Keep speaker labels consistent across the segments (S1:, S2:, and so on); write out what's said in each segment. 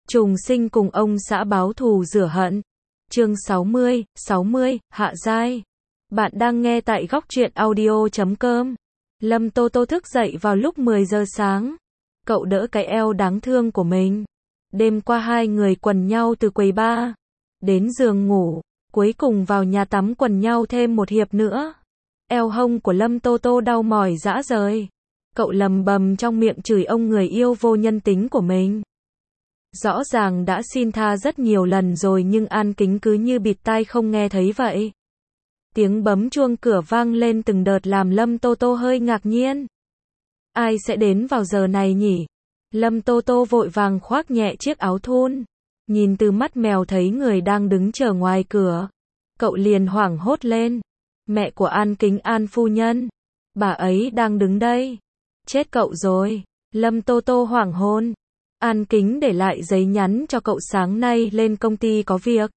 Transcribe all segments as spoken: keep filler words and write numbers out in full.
S1: Trùng sinh cùng ông xã báo thù rửa hận. Chương sáu mươi, sáu mươi, Hạ Giai. Bạn đang nghe tại góc truyện audio chấm com. Lâm Tô Tô thức dậy vào lúc mười giờ sáng. Cậu đỡ cái eo đáng thương của mình. Đêm qua hai người quần nhau từ quầy bar đến giường ngủ, cuối cùng vào nhà tắm quần nhau thêm một hiệp nữa. Eo hông của Lâm Tô Tô đau mỏi rã rời. Cậu lầm bầm trong miệng chửi ông người yêu vô nhân tính của mình. Rõ ràng đã xin tha rất nhiều lần rồi nhưng An Kính cứ như bịt tai không nghe thấy vậy. Tiếng bấm chuông cửa vang lên từng đợt làm Lâm Tô Tô hơi ngạc nhiên. Ai sẽ đến vào giờ này nhỉ? Lâm Tô Tô vội vàng khoác nhẹ chiếc áo thun. Nhìn từ mắt mèo thấy người đang đứng chờ ngoài cửa. Cậu liền hoảng hốt lên. Mẹ của An Kính, An phu nhân. Bà ấy đang đứng đây. Chết cậu rồi. Lâm Tô Tô hoảng hồn. An Kính để lại giấy nhắn cho cậu sáng nay lên công ty có việc.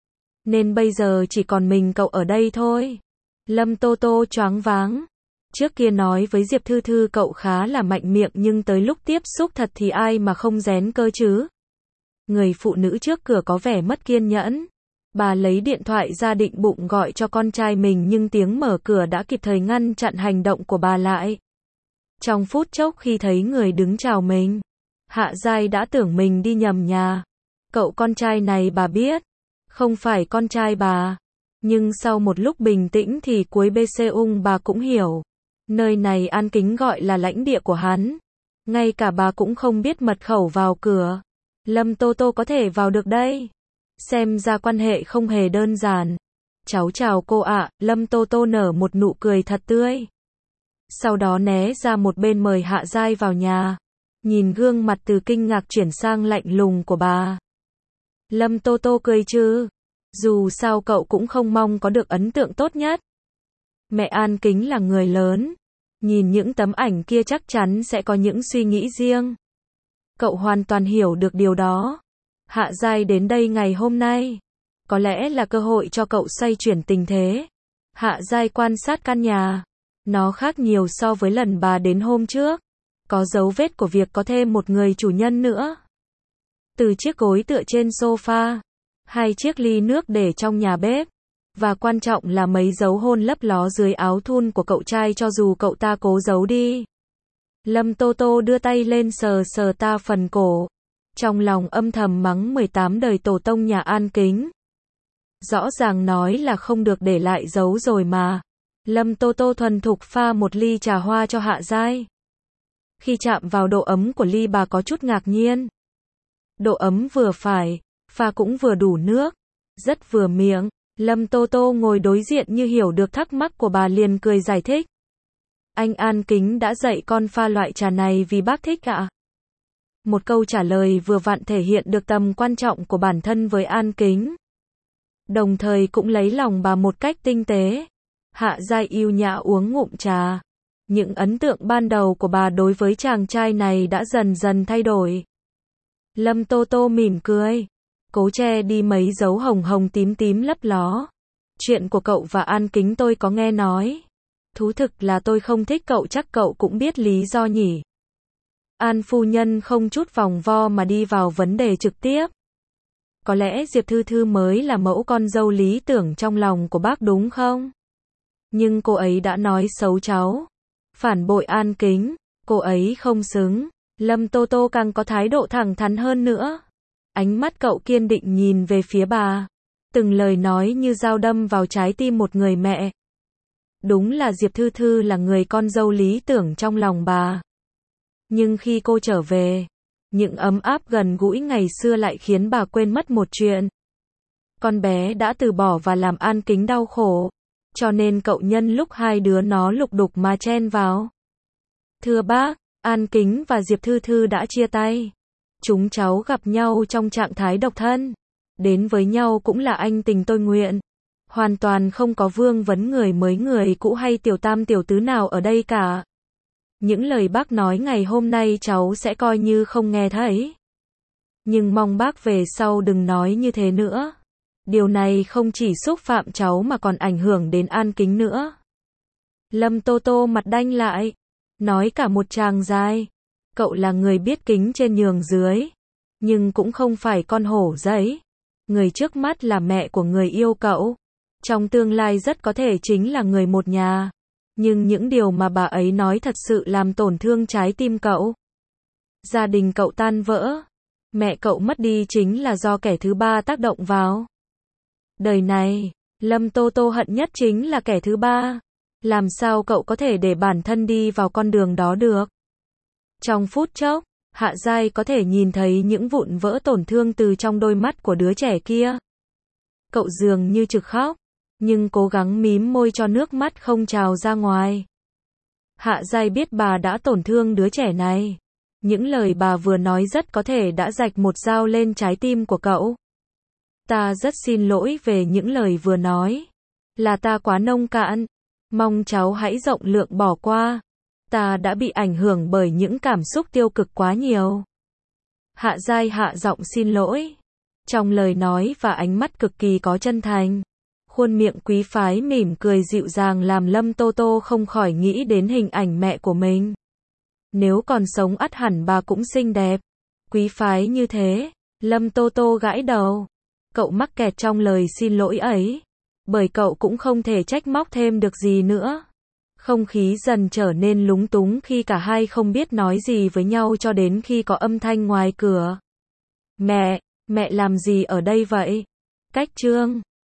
S1: Nên bây giờ chỉ còn mình cậu ở đây thôi. Lâm Tô Tô choáng váng. Trước kia nói với Diệp Thư Thư cậu khá là mạnh miệng nhưng tới lúc tiếp xúc thật thì ai mà không rén cơ chứ. Người phụ nữ trước cửa có vẻ mất kiên nhẫn. Bà lấy điện thoại ra định bụng gọi cho con trai mình nhưng tiếng mở cửa đã kịp thời ngăn chặn hành động của bà lại. Trong phút chốc khi thấy người đứng chào mình, Hạ Giai đã tưởng mình đi nhầm nhà. Cậu con trai này bà biết, không phải con trai bà. Nhưng sau một lúc bình tĩnh thì cuối bê xê ung bà cũng hiểu. Nơi này An Kính gọi là lãnh địa của hắn. Ngay cả bà cũng không biết mật khẩu vào cửa. Lâm Tô Tô có thể vào được đây. Xem ra quan hệ không hề đơn giản. Cháu chào cô ạ, Lâm Tô Tô nở một nụ cười thật tươi. Sau đó né ra một bên mời Hạ Giai vào nhà. Nhìn gương mặt từ kinh ngạc chuyển sang lạnh lùng của bà. Lâm Tô Tô cười chứ. Dù sao cậu cũng không mong có được ấn tượng tốt nhất. Mẹ An Kính là người lớn. Nhìn những tấm ảnh kia chắc chắn sẽ có những suy nghĩ riêng. Cậu hoàn toàn hiểu được điều đó. Hạ Giai đến đây ngày hôm nay. Có lẽ là cơ hội cho cậu xoay chuyển tình thế. Hạ Giai quan sát căn nhà. Nó khác nhiều so với lần bà đến hôm trước. Có dấu vết của việc có thêm một người chủ nhân nữa. Từ chiếc gối tựa trên sofa, hai chiếc ly nước để trong nhà bếp, và quan trọng là mấy dấu hôn lấp ló dưới áo thun của cậu trai cho dù cậu ta cố giấu đi. Lâm Tô Tô đưa tay lên sờ sờ ta phần cổ. Trong lòng âm thầm mắng mười tám đời tổ tông nhà An Kính. Rõ ràng nói là không được để lại dấu rồi mà. Lâm Tô Tô thuần thục pha một ly trà hoa cho Hạ Giai. Khi chạm vào độ ấm của ly bà có chút ngạc nhiên. Độ ấm vừa phải, pha cũng vừa đủ nước, rất vừa miệng. Lâm Tô Tô ngồi đối diện như hiểu được thắc mắc của bà liền cười giải thích. Anh An Kính đã dạy con pha loại trà này vì bác thích ạ. Một câu trả lời vừa vặn thể hiện được tầm quan trọng của bản thân với An Kính. Đồng thời cũng lấy lòng bà một cách tinh tế. Hạ Giai yêu nhã uống ngụm trà. Những ấn tượng ban đầu của bà đối với chàng trai này đã dần dần thay đổi. Lâm Tô Tô mỉm cười. Cố che đi mấy dấu hồng hồng tím tím lấp ló. Chuyện của cậu và An Kính tôi có nghe nói. Thú thực là tôi không thích cậu, chắc cậu cũng biết lý do nhỉ. An phu nhân không chút vòng vo mà đi vào vấn đề trực tiếp. Có lẽ Diệp Thư Thư mới là mẫu con dâu lý tưởng trong lòng của bác đúng không? Nhưng cô ấy đã nói xấu cháu. Phản bội An Kính. Cô ấy không xứng. Lâm Tô Tô càng có thái độ thẳng thắn hơn nữa. Ánh mắt cậu kiên định nhìn về phía bà. Từng lời nói như dao đâm vào trái tim một người mẹ. Đúng là Diệp Thư Thư là người con dâu lý tưởng trong lòng bà. Nhưng khi cô trở về, những ấm áp gần gũi ngày xưa lại khiến bà quên mất một chuyện. Con bé đã từ bỏ và làm An Kính đau khổ. Cho nên cậu nhân lúc hai đứa nó lục đục mà chen vào. Thưa bác, An Kính và Diệp Thư Thư đã chia tay. Chúng cháu gặp nhau trong trạng thái độc thân. Đến với nhau cũng là anh tình tôi nguyện. Hoàn toàn không có vương vấn người mới người cũ hay tiểu tam tiểu tứ nào ở đây cả. Những lời bác nói ngày hôm nay cháu sẽ coi như không nghe thấy. Nhưng mong bác về sau đừng nói như thế nữa. Điều này không chỉ xúc phạm cháu mà còn ảnh hưởng đến An Kính nữa. Lâm Tô Tô mặt đanh lại. Nói cả một tràng dài. Cậu là người biết kính trên nhường dưới. nhưng cũng không phải con hổ giấy. Người trước mắt là mẹ của người yêu cậu. Trong tương lai rất có thể chính là người một nhà. Nhưng những điều mà bà ấy nói thật sự làm tổn thương trái tim cậu. Gia đình cậu tan vỡ. Mẹ cậu mất đi chính là do kẻ thứ ba tác động vào. Đời này, Lâm Tô Tô hận nhất chính là kẻ thứ ba. Làm sao cậu có thể để bản thân đi vào con đường đó được? Trong phút chốc, Hạ Giai có thể nhìn thấy những vụn vỡ tổn thương từ trong đôi mắt của đứa trẻ kia. Cậu dường như trực khóc, nhưng cố gắng mím môi cho nước mắt không trào ra ngoài. Hạ Giai biết bà đã tổn thương đứa trẻ này. Những lời bà vừa nói rất có thể đã rạch một dao lên trái tim của cậu. Ta rất xin lỗi về những lời vừa nói. Là ta quá nông cạn. Mong cháu hãy rộng lượng bỏ qua. Ta đã bị ảnh hưởng bởi những cảm xúc tiêu cực quá nhiều. Hạ Giai hạ giọng xin lỗi. Trong lời nói và ánh mắt cực kỳ có chân thành. Khuôn miệng quý phái mỉm cười dịu dàng làm Lâm Tô Tô không khỏi nghĩ đến hình ảnh mẹ của mình. Nếu còn sống ắt hẳn bà cũng xinh đẹp. Quý phái như thế. Lâm Tô Tô gãi đầu. Cậu mắc kẹt trong lời xin lỗi ấy. Bởi cậu cũng không thể trách móc thêm được gì nữa. Không khí dần trở nên lúng túng khi cả hai không biết nói gì với nhau cho đến khi có âm thanh ngoài cửa. Mẹ, mẹ làm gì ở đây vậy? Cách chương